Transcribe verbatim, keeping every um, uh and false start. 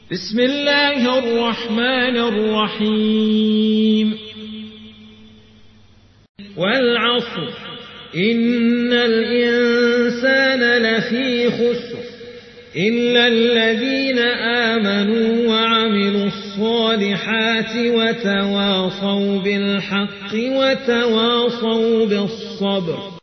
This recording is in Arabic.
بسم الله الرحمن الرحيم والعصر إن الإنسان لفي خسر إلا الذين آمنوا وعملوا الصالحات وتواصوا بالحق وتواصوا بالصبر